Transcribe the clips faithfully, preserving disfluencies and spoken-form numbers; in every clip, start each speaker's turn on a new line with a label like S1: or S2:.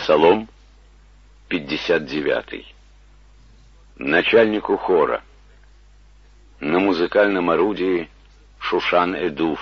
S1: Псалом пятьдесят девятый. Начальнику хора. На музыкальном орудии Шушан-Эдуф.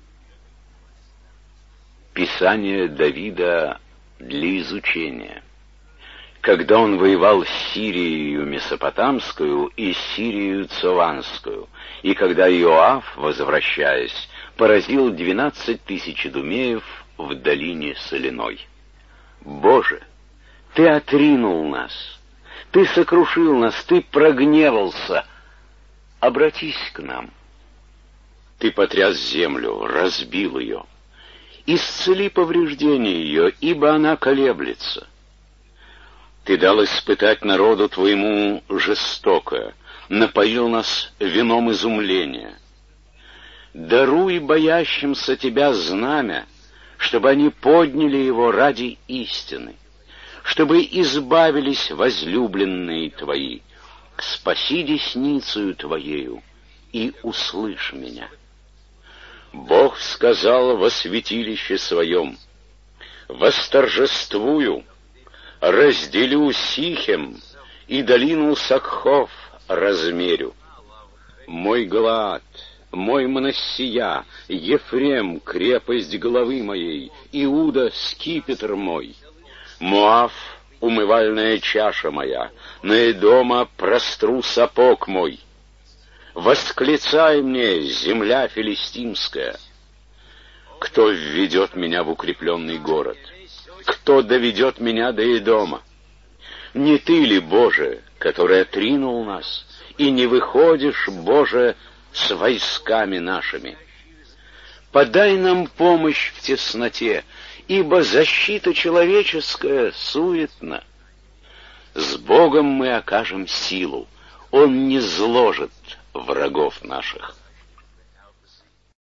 S1: Писание Давида для изучения. Когда он воевал с Сирией Месопотамскую и Сирией Цованскую, и когда Иоав, возвращаясь, поразил двенадцать тысяч идумеев в долине соляной. Боже, Ты отринул нас, Ты сокрушил нас, Ты прогневался. Обратись к нам. Ты потряс землю, разбил ее. Исцели повреждения ее, ибо она колеблется. Ты дал испытать народу Твоему жестокое, напоил нас вином изумления. Даруй боящимся Тебя знамя, чтобы они подняли его ради истины, чтобы избавились возлюбленные Твои. Спаси десницею Твоею и услышь меня. Бог сказал во святилище Своем: восторжествую, разделю Сихем и долину Сакхов размерю. Мой Галаад, мой Манассия, Ефрем, крепость головы моей, Иуда, скипетр мой, Моав, умывальная чаша моя, на Эдома простру сапог мой. Восклицай мне, земля филистимская! Кто введет меня в укрепленный город? Кто доведет меня до Эдома? Не Ты ли, Боже, который отринул нас, и не выходишь, Боже, с войсками нашими? Подай нам помощь в тесноте, ибо защита человеческая суетна. С Богом мы окажем силу, Он не зложит врагов наших.